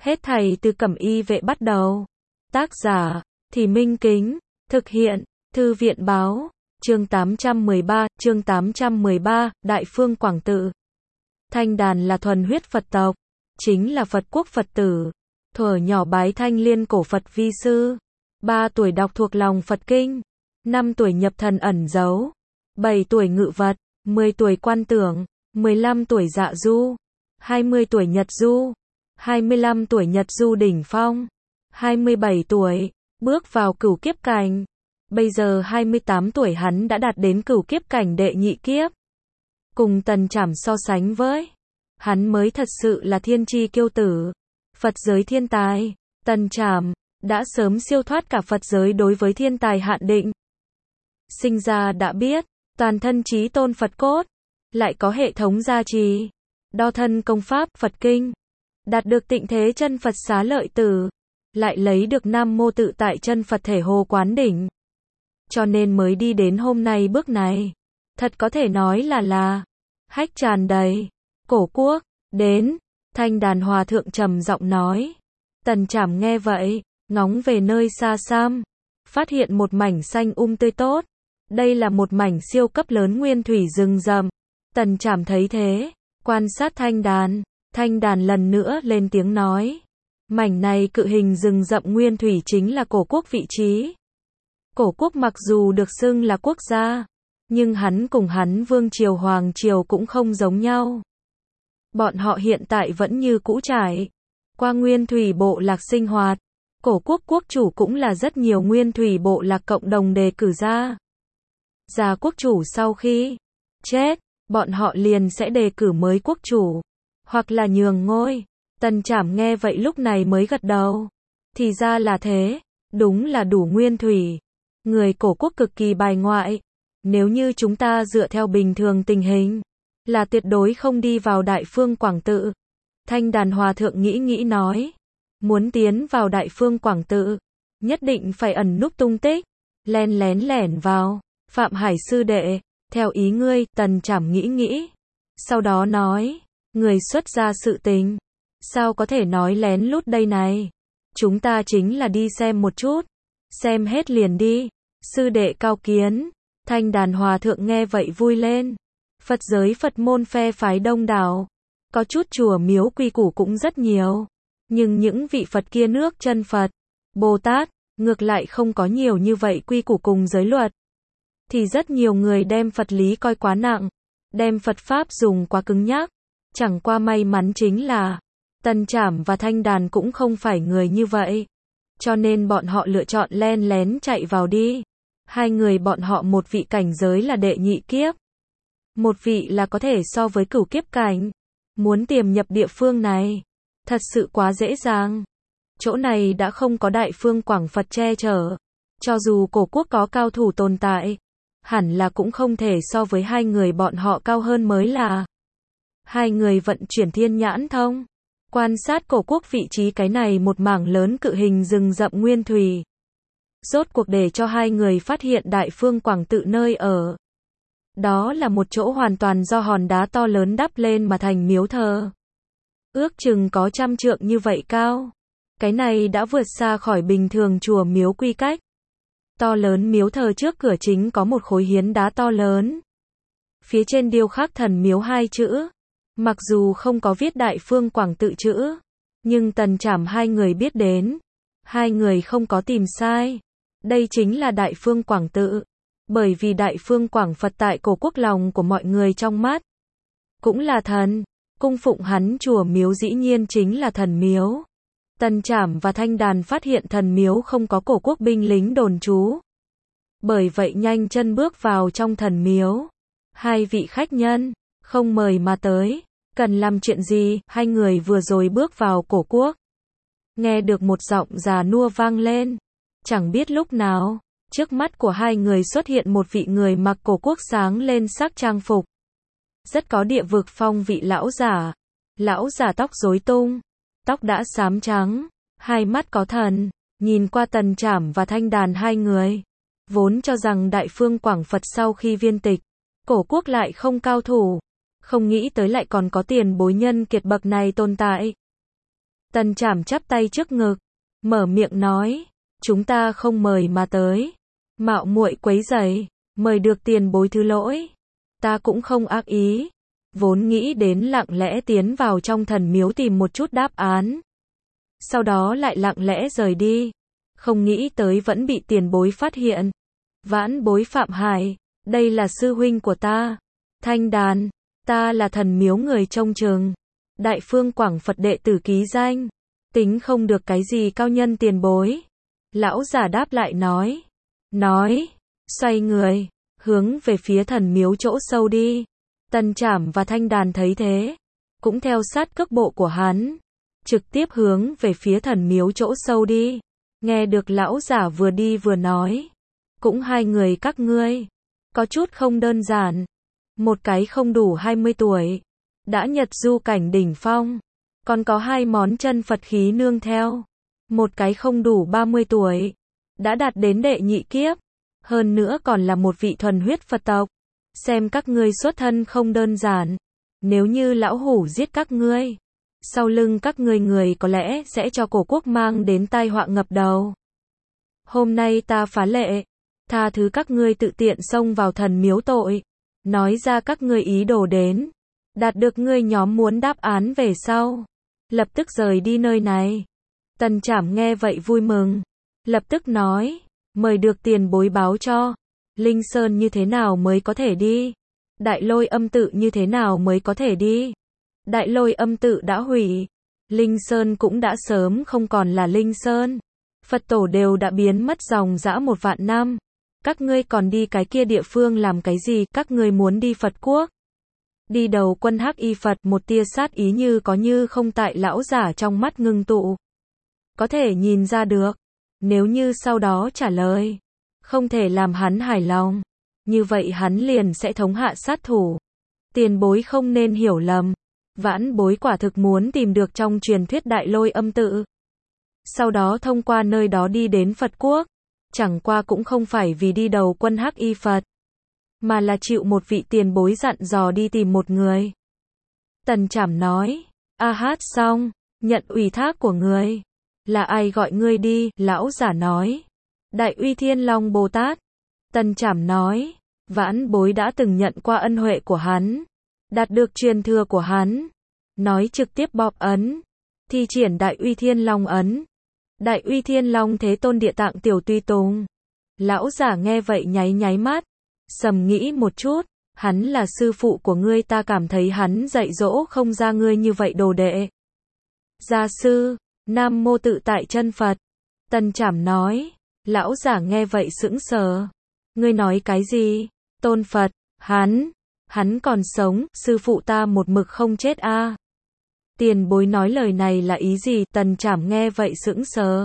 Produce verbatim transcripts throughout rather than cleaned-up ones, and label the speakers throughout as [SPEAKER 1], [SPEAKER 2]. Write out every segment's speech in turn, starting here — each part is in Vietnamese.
[SPEAKER 1] Hết thảy từ Cẩm Y Vệ bắt đầu. Tác giả, Thì Minh Kính, thực hiện, Thư viện Báo, chương tám trăm mười ba, chương tám trăm mười ba, Đại Phương Quảng Tự. Thanh Đàn là thuần huyết Phật tộc, chính là Phật quốc Phật tử. Thuở nhỏ bái Thanh Liên cổ Phật vi sư, ba tuổi đọc thuộc lòng Phật kinh, năm tuổi nhập thần ẩn giấu, bảy tuổi ngự vật, mười tuổi quan tưởng, mười lăm tuổi dạ du, hai mươi tuổi nhật du, hai mươi lăm tuổi nhật du đỉnh phong, hai mươi bảy tuổi, bước vào cửu kiếp cảnh. Bây giờ hai mươi tám tuổi hắn đã đạt đến cửu kiếp cảnh đệ nhị kiếp. Cùng Tần Trảm so sánh với, hắn mới thật sự là thiên chi kiêu tử, Phật giới thiên tài. Tần Trảm đã sớm siêu thoát cả Phật giới đối với thiên tài hạn định. Sinh ra đã biết, toàn thân chí tôn Phật cốt, lại có hệ thống gia trì, đo thân công pháp Phật kinh, đạt được tịnh thế chân Phật xá lợi tử, lại lấy được Nam Mô Tự Tại chân Phật thể Hồ Quán Đỉnh. Cho nên mới đi đến hôm nay bước này. Thật có thể nói là là hách tràn đầy. Cổ quốc, đến, Thanh Đàn Hòa Thượng trầm giọng nói. Tần Trảm nghe vậy, ngóng về nơi xa xăm, phát hiện một mảnh xanh um tươi tốt. Đây là một mảnh siêu cấp lớn nguyên thủy rừng rậm. Tần Trảm thấy thế, quan sát Thanh Đàn, Thanh Đàn lần nữa lên tiếng nói. Mảnh này cự hình rừng rậm nguyên thủy chính là cổ quốc vị trí. Cổ quốc mặc dù được xưng là quốc gia, nhưng hắn cùng hắn vương triều hoàng triều cũng không giống nhau. Bọn họ hiện tại vẫn như cũ trải qua nguyên thủy bộ lạc sinh hoạt. Cổ quốc quốc chủ cũng là rất nhiều nguyên thủy bộ lạc cộng đồng đề cử ra. Già quốc chủ sau khi chết, bọn họ liền sẽ đề cử mới quốc chủ, hoặc là nhường ngôi. Tần Trảm nghe vậy lúc này mới gật đầu. Thì ra là thế, đúng là đủ nguyên thủy. Người cổ quốc cực kỳ bài ngoại. Nếu như chúng ta dựa theo bình thường tình hình, là tuyệt đối không đi vào Đại Phương Quảng Tự. Thanh Đàn Hòa Thượng nghĩ nghĩ nói. Muốn tiến vào Đại Phương Quảng Tự, nhất định phải ẩn núp tung tích, len lén lẻn vào. Phạm Hải sư đệ, theo ý ngươi. Tần Trảm nghĩ nghĩ, sau đó nói. Người xuất ra sự tình, sao có thể nói lén lút đây này. Chúng ta chính là đi xem một chút, xem hết liền đi. Sư đệ cao kiến. Thanh Đàn Hòa Thượng nghe vậy vui lên. Phật giới Phật môn phe phái đông đảo, có chút chùa miếu quy củ cũng rất nhiều, nhưng những vị Phật kia nước chân Phật, Bồ Tát, ngược lại không có nhiều như vậy quy củ cùng giới luật. Thì rất nhiều người đem Phật lý coi quá nặng, đem Phật Pháp dùng quá cứng nhắc. Chẳng qua may mắn chính là Tần Trảm và Thanh Đàn cũng không phải người như vậy, cho nên bọn họ lựa chọn len lén chạy vào đi. Hai người bọn họ một vị cảnh giới là đệ nhị kiếp, một vị là có thể so với cửu kiếp cảnh. Muốn tiềm nhập địa phương này, thật sự quá dễ dàng. Chỗ này đã không có Đại Phương Quảng Phật che chở, cho dù cổ quốc có cao thủ tồn tại, hẳn là cũng không thể so với hai người bọn họ cao hơn mới là. Hai người vận chuyển thiên nhãn thông, quan sát cổ quốc vị trí cái này một mảng lớn cự hình rừng rậm nguyên thủy. Rốt cuộc để cho hai người phát hiện Đại Phương Quảng Tự nơi ở. Đó là một chỗ hoàn toàn do hòn đá to lớn đắp lên mà thành miếu thờ. Ước chừng có trăm trượng như vậy cao. Cái này đã vượt xa khỏi bình thường chùa miếu quy cách. To lớn miếu thờ trước cửa chính có một khối hiến đá to lớn. Phía trên điêu khắc thần miếu hai chữ. Mặc dù không có viết Đại Phương Quảng Tự chữ, nhưng Tần Trảm hai người biết đến. Hai người không có tìm sai. Đây chính là Đại Phương Quảng Tự. Bởi vì Đại Phương Quảng Phật tại cổ quốc lòng của mọi người trong mắt cũng là thần. Cung phụng hắn chùa miếu dĩ nhiên chính là thần miếu. Tần Trảm và Thanh Đàn phát hiện thần miếu không có cổ quốc binh lính đồn trú. Bởi vậy nhanh chân bước vào trong thần miếu. Hai vị khách nhân, không mời mà tới, cần làm chuyện gì? Hai người vừa rồi bước vào cổ quốc, nghe được một giọng già nua vang lên. Chẳng biết lúc nào, trước mắt của hai người xuất hiện một vị người mặc cổ quốc sáng lên sắc trang phục, rất có địa vực phong vị lão giả. Lão giả tóc rối tung, tóc đã xám trắng, hai mắt có thần, nhìn qua Tần Trảm và Thanh Đàn hai người. Vốn cho rằng Đại Phương Quảng Phật sau khi viên tịch, cổ quốc lại không cao thủ, không nghĩ tới lại còn có tiền bối nhân kiệt bậc này tồn tại. Tần Trảm chắp tay trước ngực, mở miệng nói, chúng ta không mời mà tới, mạo muội quấy rầy, mời được tiền bối thứ lỗi, ta cũng không ác ý, vốn nghĩ đến lặng lẽ tiến vào trong thần miếu tìm một chút đáp án, sau đó lại lặng lẽ rời đi, không nghĩ tới vẫn bị tiền bối phát hiện. Vãn bối Phạm Hải, đây là sư huynh của ta, Thanh Đàn, ta là thần miếu người trông chừng, Đại Phương Quảng Phật đệ tử ký danh, tính không được cái gì cao nhân tiền bối. Lão giả đáp lại nói, nói, xoay người, hướng về phía thần miếu chỗ sâu đi. Tần Trảm và Thanh Đàn thấy thế, cũng theo sát cước bộ của hắn, trực tiếp hướng về phía thần miếu chỗ sâu đi. Nghe được lão giả vừa đi vừa nói, cũng hai người các ngươi, có chút không đơn giản. Một cái không đủ hai mươi tuổi, đã nhật du cảnh đỉnh phong, còn có hai món chân Phật khí nương theo. Một cái không đủ ba mươi tuổi, đã đạt đến đệ nhị kiếp, hơn nữa còn là một vị thuần huyết Phật tộc. Xem các ngươi xuất thân không đơn giản, nếu như lão hủ giết các ngươi, sau lưng các ngươi người có lẽ sẽ cho cổ quốc mang đến tai họa ngập đầu. Hôm nay ta phá lệ, tha thứ các ngươi tự tiện xông vào thần miếu tội, nói ra các ngươi ý đồ đến, đạt được ngươi nhóm muốn đáp án về sau, lập tức rời đi nơi này. Tần Trảm nghe vậy vui mừng, lập tức nói, mời được tiền bối báo cho, Linh Sơn như thế nào mới có thể đi? Đại Lôi Âm tự như thế nào mới có thể đi? Đại Lôi Âm tự đã hủy, Linh Sơn cũng đã sớm không còn là Linh Sơn, Phật tổ đều đã biến mất dòng dã một vạn năm, các ngươi còn đi cái kia địa phương làm cái gì? Các ngươi muốn đi Phật quốc? Đi đầu quân Hắc Y Phật, một tia sát ý như có như không tại lão giả trong mắt ngưng tụ. Có thể nhìn ra được, nếu như sau đó trả lời, không thể làm hắn hài lòng, như vậy hắn liền sẽ thống hạ sát thủ. Tiền bối không nên hiểu lầm, vãn bối quả thực muốn tìm được trong truyền thuyết Đại Lôi Âm tự, sau đó thông qua nơi đó đi đến Phật quốc, chẳng qua cũng không phải vì đi đầu quân Hắc Y Phật, mà là chịu một vị tiền bối dặn dò đi tìm một người. Tần Trảm nói, a hát xong, nhận ủy thác của người. Là ai gọi ngươi đi? Lão giả nói, Đại Uy Thiên Long Bồ Tát. Tần Trảm nói, vãn bối đã từng nhận qua ân huệ của hắn, đạt được truyền thừa của hắn, nói trực tiếp bóp ấn, thi triển Đại Uy Thiên Long ấn. Đại Uy Thiên Long Thế Tôn Địa Tạng Tiểu Tùy Tùng. Lão giả nghe vậy nháy nháy mắt, sầm nghĩ một chút, hắn là sư phụ của ngươi, ta cảm thấy hắn dạy dỗ không ra ngươi như vậy đồ đệ. Gia sư, Nam Mô Tự Tại Chân Phật. Tần Trảm nói, lão giả nghe vậy sững sờ. Ngươi nói cái gì? Tôn Phật, hắn, hắn còn sống, sư phụ ta một mực không chết a. À? Tiền bối nói lời này là ý gì? Tần Trảm nghe vậy sững sờ.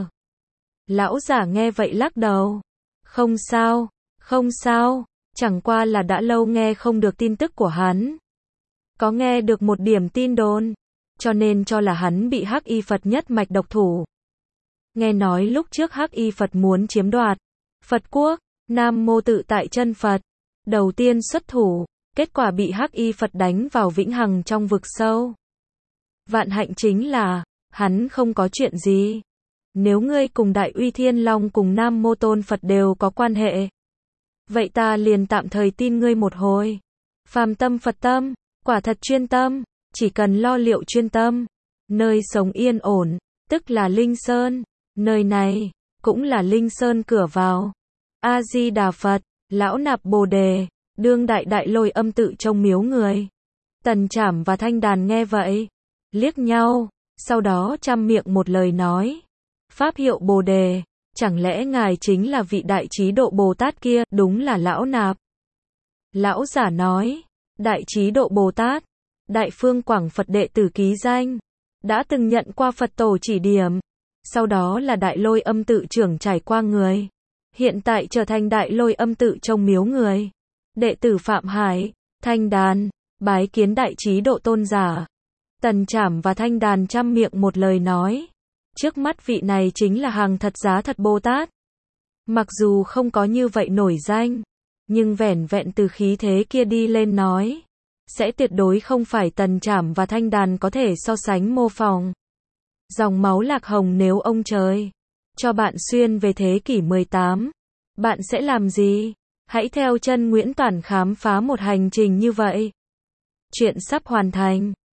[SPEAKER 1] Lão giả nghe vậy lắc đầu. Không sao, không sao, chẳng qua là đã lâu nghe không được tin tức của hắn. Có nghe được một điểm tin đồn, cho nên cho là hắn bị Hắc Y Phật nhất mạch độc thủ. Nghe nói lúc trước Hắc Y Phật muốn chiếm đoạt Phật quốc, Nam Mô Tự Tại Chân Phật, đầu tiên xuất thủ, kết quả bị Hắc Y Phật đánh vào vĩnh hằng trong vực sâu. Vạn hạnh chính là, hắn không có chuyện gì. Nếu ngươi cùng Đại Uy Thiên Long cùng Nam Mô Tôn Phật đều có quan hệ, vậy ta liền tạm thời tin ngươi một hồi. Phàm tâm Phật tâm, quả thật chuyên tâm, chỉ cần lo liệu chuyên tâm, nơi sống yên ổn, tức là Linh Sơn, nơi này, cũng là Linh Sơn cửa vào. A-di-đà Phật, lão nạp Bồ Đề, đương đại Đại Lôi Âm tự trong miếu người. Tần Trảm và Thanh Đàn nghe vậy, liếc nhau, sau đó trăm miệng một lời nói. Pháp hiệu Bồ Đề, chẳng lẽ ngài chính là vị đại trí độ Bồ Tát kia? Đúng là lão nạp. Lão giả nói, đại trí độ Bồ Tát, Đại Phương Quảng Phật đệ tử ký danh, đã từng nhận qua Phật tổ chỉ điểm, sau đó là Đại Lôi Âm tự trưởng trải qua người, hiện tại trở thành Đại Lôi Âm tự trong miếu người. Đệ tử Phạm Hải, Thanh Đàn, bái kiến đại trí độ tôn giả. Tần Trảm và Thanh Đàn trăm miệng một lời nói, trước mắt vị này chính là hàng thật giá thật Bồ Tát. Mặc dù không có như vậy nổi danh, nhưng vẻn vẹn từ khí thế kia đi lên nói, sẽ tuyệt đối không phải Tần Trảm và Thanh Đàn có thể so sánh mô phỏng. Dòng máu lạc hồng nếu ông trời cho bạn xuyên về thế kỷ mười tám, bạn sẽ làm gì? Hãy theo chân Nguyễn Toản khám phá một hành trình như vậy. Chuyện sắp hoàn thành.